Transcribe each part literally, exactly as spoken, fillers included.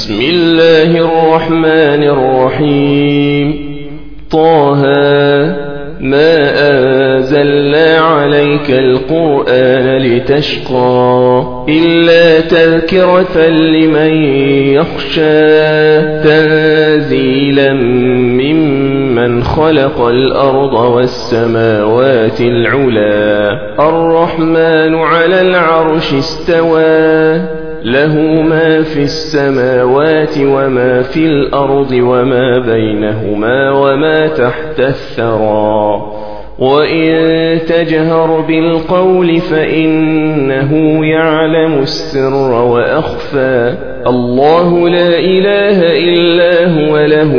بسم الله الرحمن الرحيم. طه ما أنزلنا عليك القرآن لتشقى إلا تذكرة لمن يخشى تنزيلا ممن خلق الأرض والسماوات العلا الرحمن على العرش استوى له ما في السماوات وما في الأرض وما بينهما وما تحت الثرى وإن تجهر بالقول فإنه يعلم السر وأخفى الله لا إله إلا هو له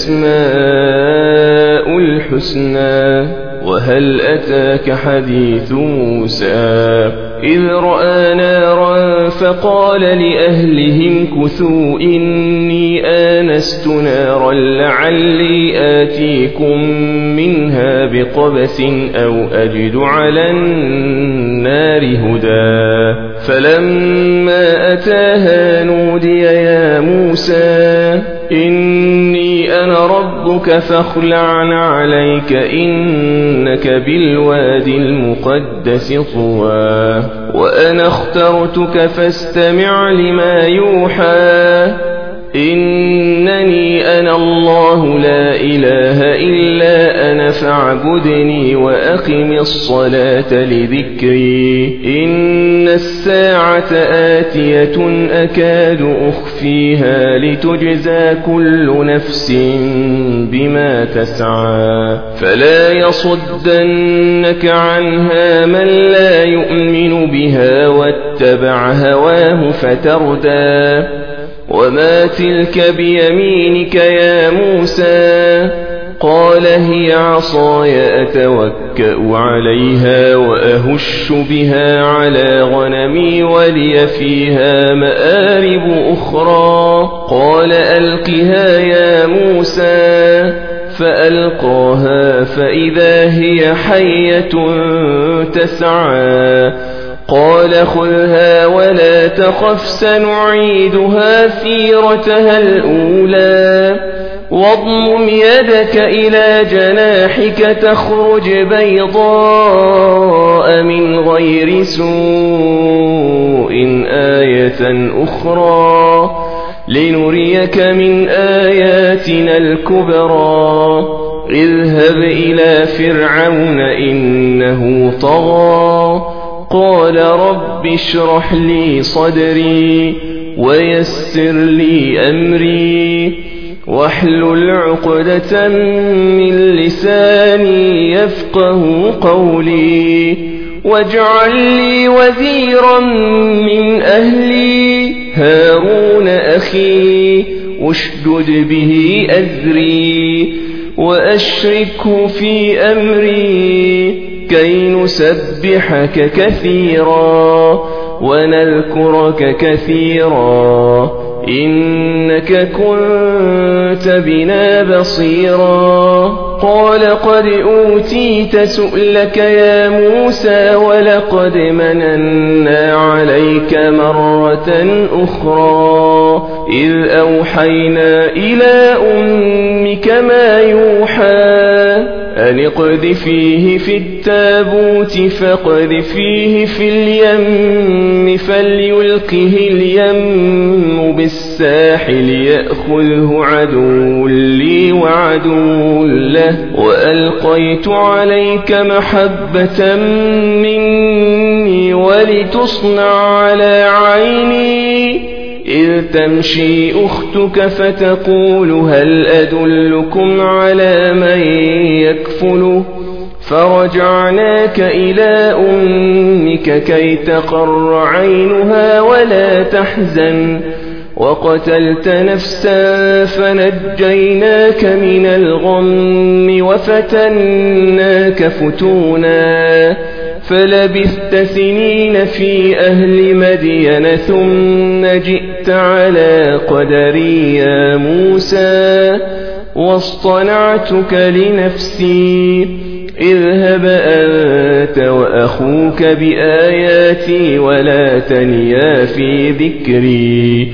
الأسماء الحسنى وهل أتاك حديث موسى إذ رأى نارا فقال لأهلهم كثوا إني آنست نارا لعلي آتيكم منها بقبس أو أجد على النار هدى فلما أتاها نودي يا موسى إني أنا ربك فاخلع عليك إنك بالوادي المقدس طوى وأنا اخترتك فاستمع لما يوحى إنني أنا الله لا إله إلا أنا فاعبدني وأقم الصلاة لذكري إن الساعة آتية أكاد أخفيها لتجزى كل نفس بما تسعى فلا يصدنك عنها من لا يؤمن بها واتبع هواه فتردى وما تلك بيمينك يا موسى قال هي عصاي أتوكأ عليها وأهش بها على غنمي ولي فيها مآرب أخرى قال ألقها يا موسى فألقاها فإذا هي حية تسعى قال خذها ولا تخف سنعيدها سيرتها الأولى واضمم يدك إلى جناحك تخرج بيضاء من غير سوء آية أخرى لنريك من آياتنا الكبرى اذهب إلى فرعون إنه طغى قال رب اشرح لي صدري ويسر لي أمري واحلل عقدة من لساني يفقه قولي واجعل لي وزيرا من أهلي هارون أخي اشدد به أزري وأشركه في أمري كي نسبحك كثيرا ونذكرك كثيرا إنك كنت بنا بصيرا قال قد أوتيت سؤلك يا موسى ولقد مننا عليك مرة أخرى إذ أوحينا إلى أمك ما يوحى أن اقذفيه في التابوت فاقذفيه في اليم فليلقه اليم بالساحل يأخذه عدو لي وعدو له وألقيت عليك محبة مني ولتصنع على عيني إذ تمشي أختك فتقول هل أدلكم على من يكفله فرجعناك إلى أمك كي تقر عينها ولا تحزن وقتلت نفسا فنجيناك من الغم وفتناك فتونا فلبثت سنين في أهل مدين ثم جئت على قدري يا موسى واصطنعتك لنفسي اذهب أنت وأخوك بآياتي ولا تنيا في ذكري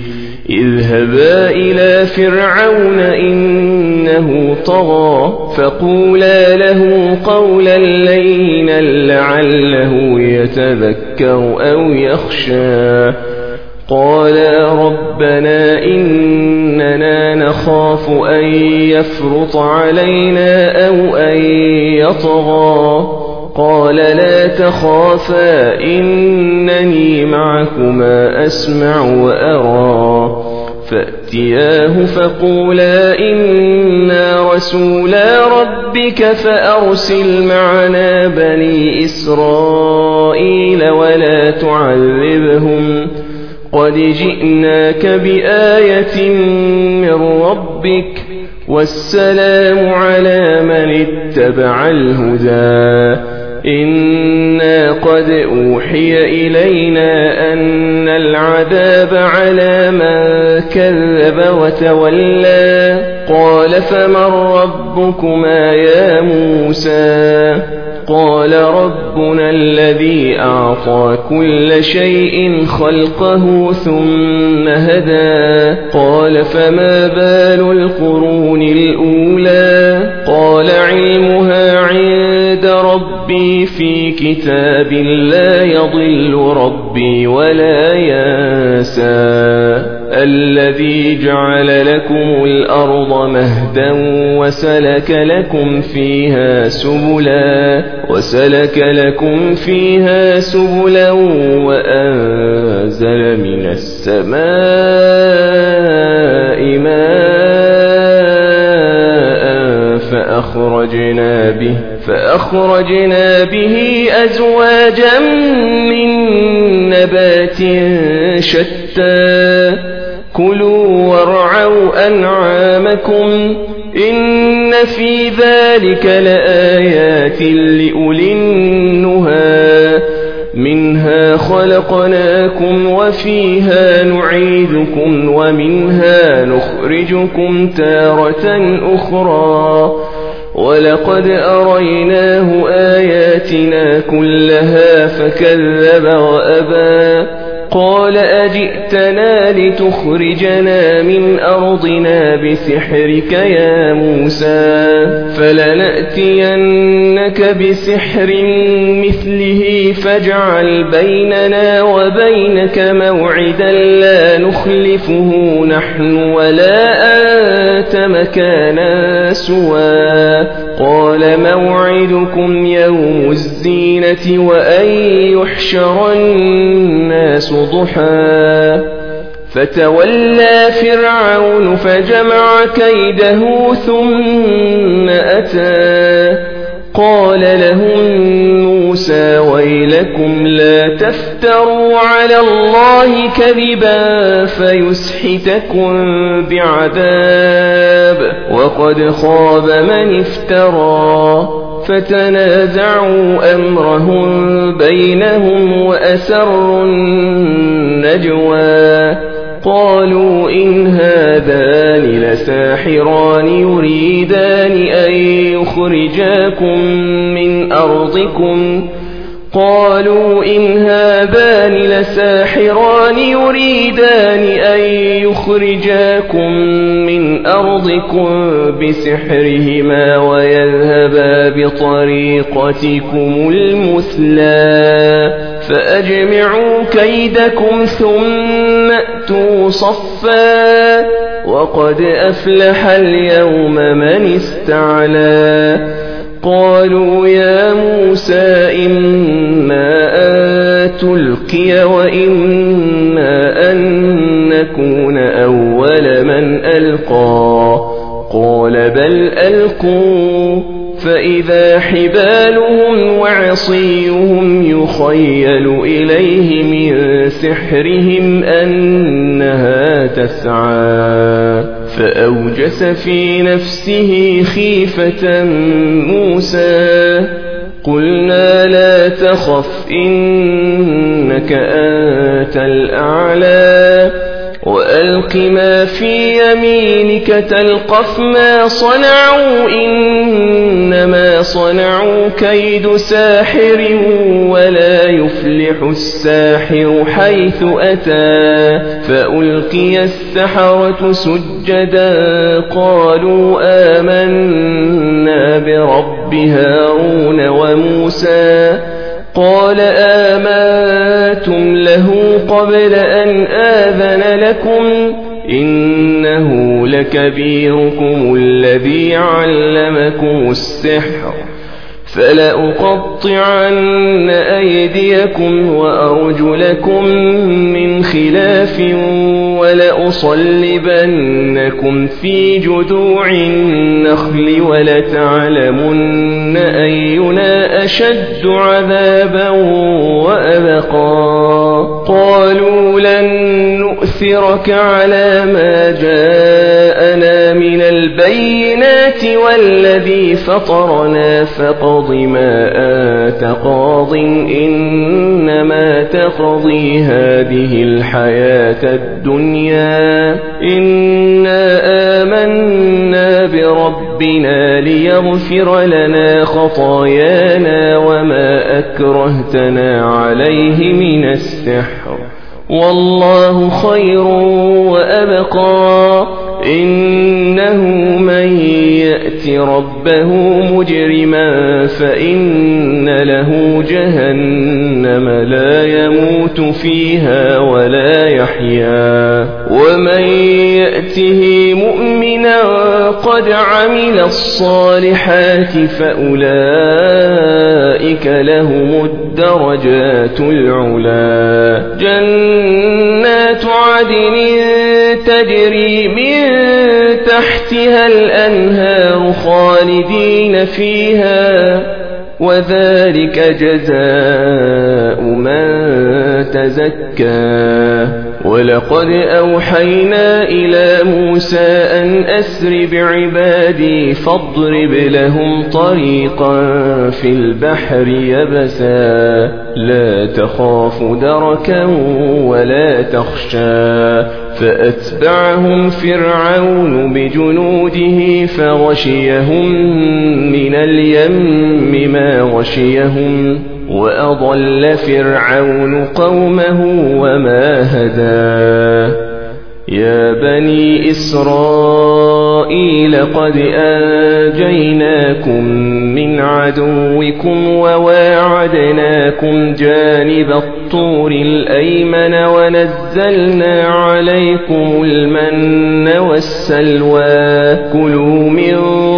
اذهبا إلى فرعون إنه طغى فقولا له قولا لينا لعله يتذكر أو يخشى قالا ربنا إننا نخاف أن يفرط علينا أو أن يطغى قال لا تخافا إنني معكما أسمع وأرى فأتياه فقولا إنا رسولا ربك فأرسل معنا بني إسرائيل ولا تعذبهم قد جئناك بآية من ربك والسلام على من اتبع الهدى إنا قد أوحي إلينا أن العذاب على من كذب وتولى قال فمن ربكما يا موسى قال ربنا الذي أعطى كل شيء خلقه ثم هدى قال فما بال القرون الأولى قال علمها عند ربي في كتاب لا يضل ربي ولا ينسى الذي جعل لكم الأرض مهدا وسلك لكم فيها سبلا وسلك لكم فيها سبلا وأنزل من السماء ماء فأخرجنا به فأخرجنا به أزواجا من نبات شتى كلوا وارعوا أنعامكم إن في ذلك لآيات لأولي النهى منها خلقناكم وفيها نعيدكم ومنها نخرجكم تارة أخرى ولقد أريناه آياتنا كلها فكذب وأبى قال أجئتنا لتخرجنا من أرضنا بسحرك يا موسى فلنأتينك بسحر مثله فاجعل بيننا وبينك موعدا لا نخلفه نحن ولا أنت مكانا سوى قال موعدكم يوم الزينة وأن يحشر الناس ضحى فتولى فرعون فجمع كيده ثم أتى قال لهم موسى ويلكم لا تفتروا على الله كذبا فيسحتكم بعذاب وقد خاب من افترى فتنازعوا أمرهم بينهم وأسروا النجوى قالوا إن هذان لساحران يريدان أن يخرجاكم من أرضكم قالوا إن هذان لساحران يريدان أن يخرجاكم من أرضكم بسحرهما ويذهبا بطريقتكم المثلى فأجمعوا كيدكم ثم أتوا صفا وقد أفلح اليوم من استعلى قالوا يا موسى إما أن تلقي وإما أن نكون أول من ألقى قال بل ألقوا فإذا حبالهم وعصيهم يخيل إليه من سحرهم أنها تسعى فأوجس في نفسه خيفة موسى قلنا لا تخف إنك أنت الأعلى وألق ما في يمينك تلقف ما صنعوا إنما صنعوا كيد ساحر ولا يفلح الساحر حيث أتى فألقي السحرة سجدا قالوا آمنا برب هارون وموسى قال آمنتم له قبل أن آذن لكم إنه لكبيركم الذي علمكم السحر فلأقطعن أيديكم وأرجلكم من خلاف ولأصلبنكم في جذوع النخل ولتعلمن أينا أشد عذابا وأبقى قالوا لن نؤثرك على ما جاءنا من البينات والذي فطرنا فقض ما أنت قاض إنما تقضي هذه الحياة الدنيا إنا آمنا بربنا ليغفر لنا خطايانا وما أكرهتنا عليه من السحر والله خير وأبقى إنه من يأت ربه مجرما فإن له جهنم لا يموت فيها ولا يحيا ومن يأته مؤمنا قد عمل الصالحات فأولئك لهم الدرجات العلا جنات عدن تجري من تحتها الأنهار خالدين فيها وذلك جزاء من تزكى ولقد أوحينا إلى موسى أن أسر بعبادي فاضرب لهم طريقا في البحر يبسا لا تخاف دركا ولا تخشى فأتبعهم فرعون بجنوده فغشيهم من اليم ما غشيهم وأضل فرعون قومه وما هدى يا بني إسرائيل قد أنجيناكم من عدوكم وواعدناكم جانب الطور الأيمن ونزلنا عليكم المن والسلوى كلوا من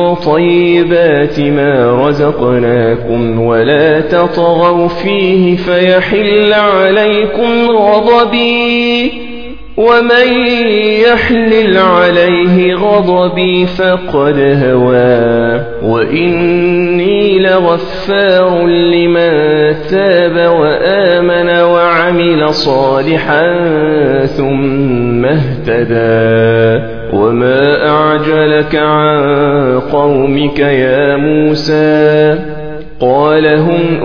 طيبات ما رزقناكم ولا تطغوا فيه فيحل عليكم غضبي ومن يحلل عليه غضبي فقد هوى وإني لغفار لمن تاب وآمن وعمل صالحا ثم اهتدى وما أعجلك عن قومك يا موسى قال هم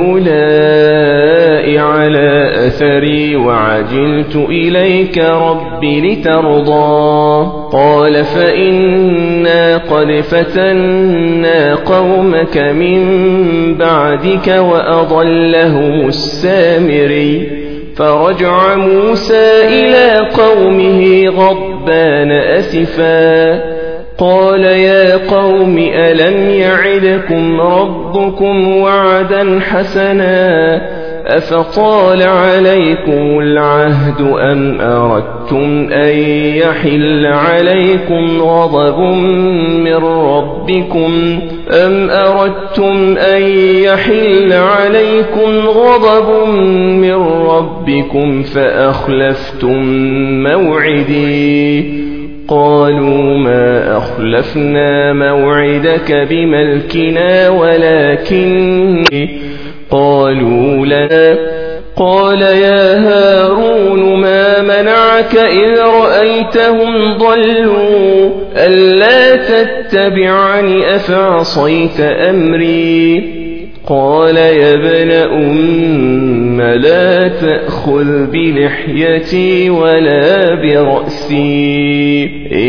أولئك على أثري وعجلت إليك رب لترضى قال فإنا قد فتنا قومك من بعدك وأضلهم السامري فرجع موسى إلى قومه غضبان أسفا قال يا قوم ألم يعدكم ربكم وعدا حسنا أفطال عليكم العهد أم أردتم أن يحل عليكم غضب من ربكم أم أردتم أن يحل عليكم غضب من ربكم فأخلفتم موعدي قالوا ما أخلفنا موعدك بملكنا ولكن قالوا لنا قال يا هارون ما منعك إذ رأيتهم ضلوا ألا تتبعني أفعصيت أمري قال يا ابن أم ثم لا تأخذ بلحيتي ولا برأسي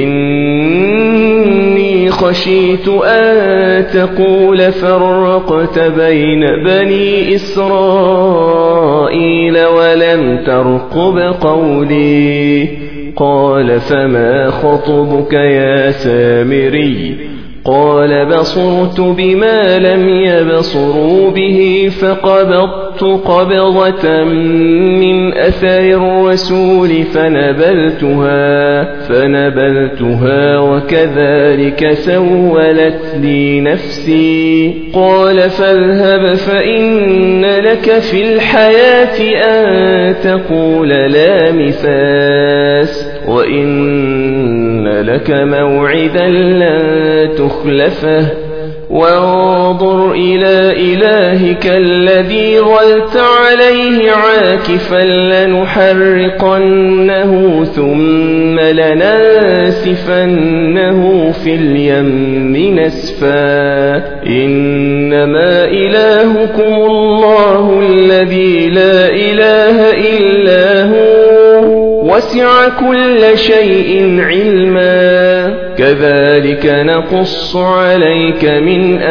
إني خشيت أن تقول فرقت بين بني إسرائيل ولم ترقب قولي قال فما خطبك يا سامري قال بصرت بما لم يبصروا به فقبضت قبضة من أثر الرسول فنبذتها فنبذتها وكذلك سولت لي نفسي قال فاذهب فإن لك في الحياة أن تقول لا مساس وإن لك موعدا لن تخلفه وانظر إلى إلهك الذي ظلت عليه عاكفا لنحرقنه ثم لننسفنه في اليم نسفا إنما إلهكم الله الذي لا إله إلا هو وسع كل شيء علما كذلك نقص عليك من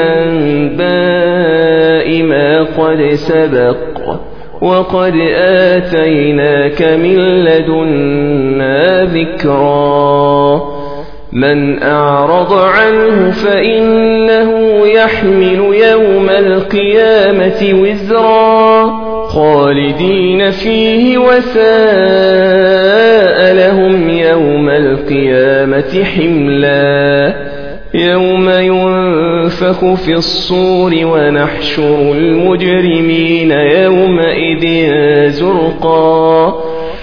أنباء ما قد سبق وقد آتيناك من لدنا ذكرا من أعرض عنه فإنه يحمل يوم القيامة وزرا خالدين فيه وساء لهم يوم القيامة حملا يوم ينفخ في الصور ونحشر المجرمين يومئذ زرقا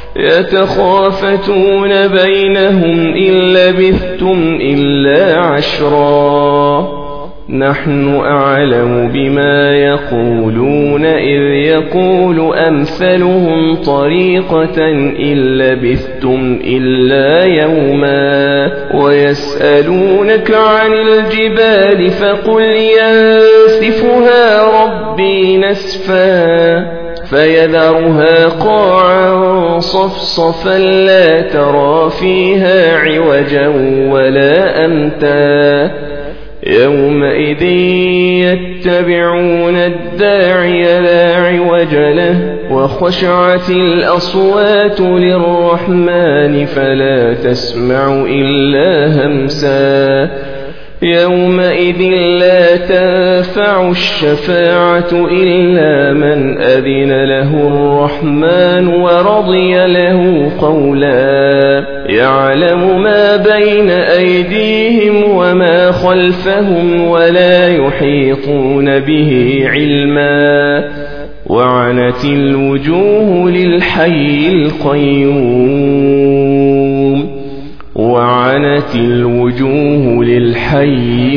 يتخافتون بينهم إن لبثتم إلا عشرا نحن أعلم بما يقولون إذ يقول أمثلهم طريقة إن لبثتم إلا يوما ويسألونك عن الجبال فقل ينسفها ربي نسفا فيذرها قاعا صفصفا لا ترى فيها عوجا ولا أمتا يومئذ يتبعون الداعي لا عوج له وخشعت الأصوات للرحمن فلا تسمع إلا همسا يومئذ لا تنفع الشفاعة إلا من أذن له الرحمن ورضي له قولا يعلم ما بين أيديهم وما خلفهم ولا يحيطون به علما وعنت الوجوه للحي القيوم وعنت الوجوه للحي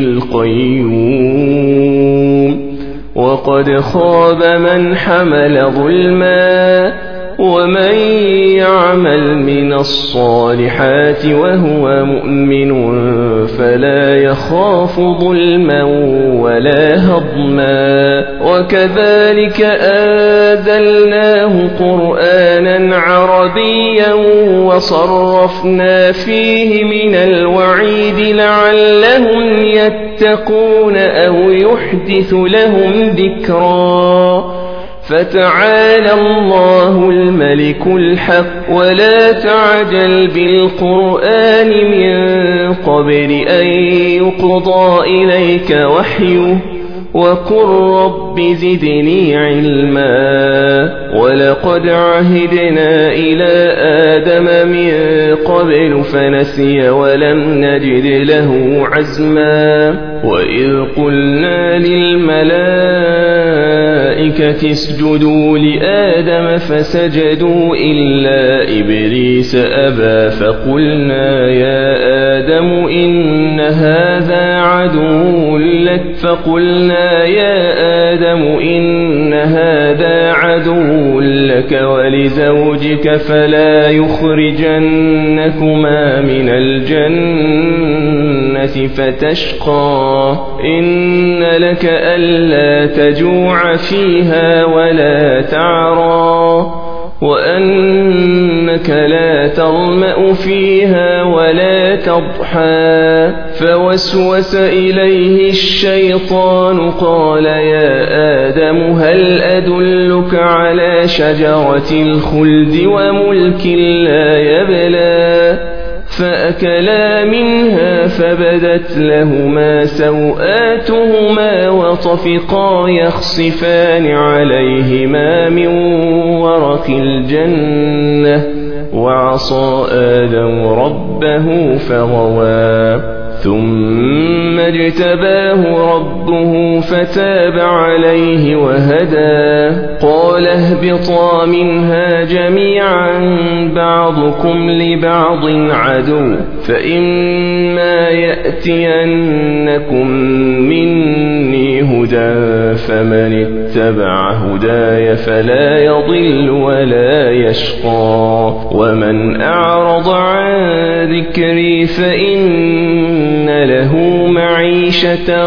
القيوم وقد خاب من حمل ظلما ومن يعمل من الصالحات وهو مؤمن فلا يخاف ظلما ولا هضما وكذلك أنزلناه قرآنا عربيا وصرفنا فيه من الوعيد لعلهم يتقون أو يحدث لهم ذكرا فتعالى الله الملك الحق ولا تعجل بالقرآن من قبل أن يقضى إليك وحيه وقل رب زدني علما ولقد عهدنا إلى آدم من قبل فنسي ولم نجد له عزما وإذ قلنا للملائكة اسجدوا لآدم فسجدوا إلا إبليس أبى فقلنا يا آدم إن هذا عدو لك فقلنا يا آدم إن هذا عدو لك ولزوجك فلا يخرجنكما من الجنة الجنة فتشقى إن لك ألا تجوع فيها ولا تعرى وأنك لا تظمأ فيها ولا تضحى فوسوس إليه الشيطان قال يا آدم هل أدلك على شجرة الخلد وملك لا يبلى فأكلا منها فبدت لهما سوآتهما وطفقا يخصفان عليهما من ورق الجنة وعصى آدم ربه فغوى ثم اجتباه ربه فتاب عليه وهدى قال اهبطا منها جميعا بعضكم لبعض عدو فإما يأتينكم مني هدى فمن اتبع هداي فلا يضل ولا يشقى ومن أعرض عن ذكري فإن له معيشة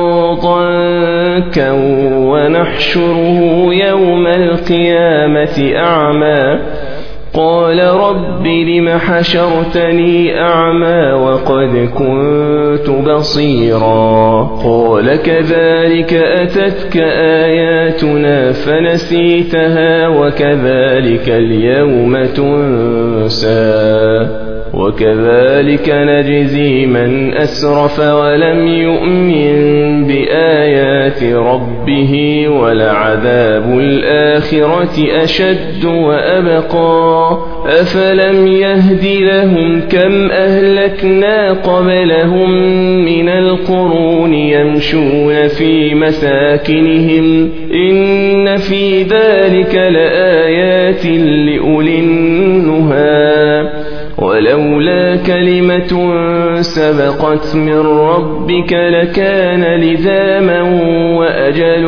ضنكا ونحشره يوم القيامة أعمى قال رب لم حشرتني أعمى وقد كنت بصيرا قال كذلك أتتك آياتنا فنسيتها وكذلك اليوم تنسى وكذلك نجزي من أسرف ولم يؤمن بآيات ربه ولعذاب الآخرة أشد وأبقى أفلم يهد لهم كم أهلكنا قبلهم من القرون يمشون في مساكنهم إن في ذلك لآيات لأولي النهى ولولا كلمة سبقت من ربك لكان لزاما وأجل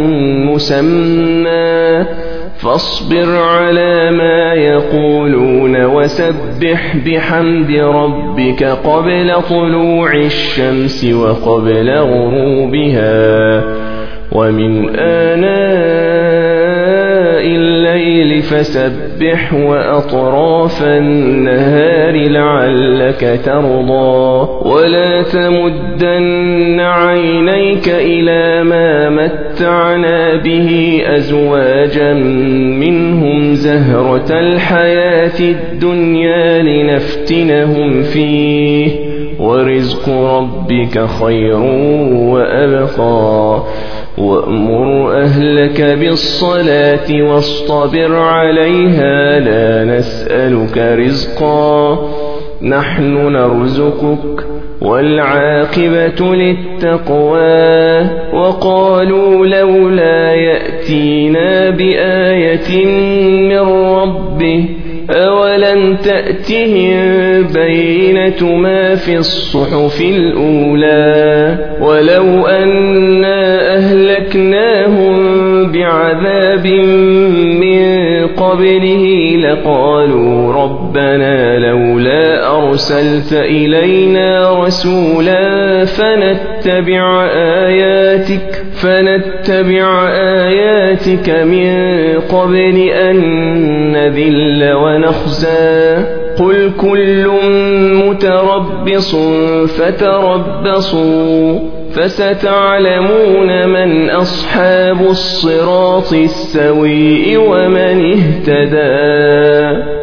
مسمى فاصبر على ما يقولون وسبح بحمد ربك قبل طلوع الشمس وقبل غروبها ومن آناء الليل فسبح وأطراف النهار لعلك ترضى ولا تمدن عينيك إلى ما متعنا به أزواجا منهم زهرة الحياة الدنيا لنفتنهم فيه ورزق ربك خير وأبقى وأمر أهلك بالصلاة واصطبر عليها لا نسألك رزقا نحن نرزقك والعاقبة للتقوى وقالوا لولا يأتينا بآية من ربه أولم تأتهم بينة ما في الصحف الأولى ولو أنا أهلكناهم بعذاب من قبله لقالوا ربنا لولا أرسلت إلينا رسولا فنتبع آياتك فنتبع آياتك من قبل أن نذل ونخزى قل كل متربص فتربصوا فستعلمون من أصحاب الصراط السوي ومن اهتدى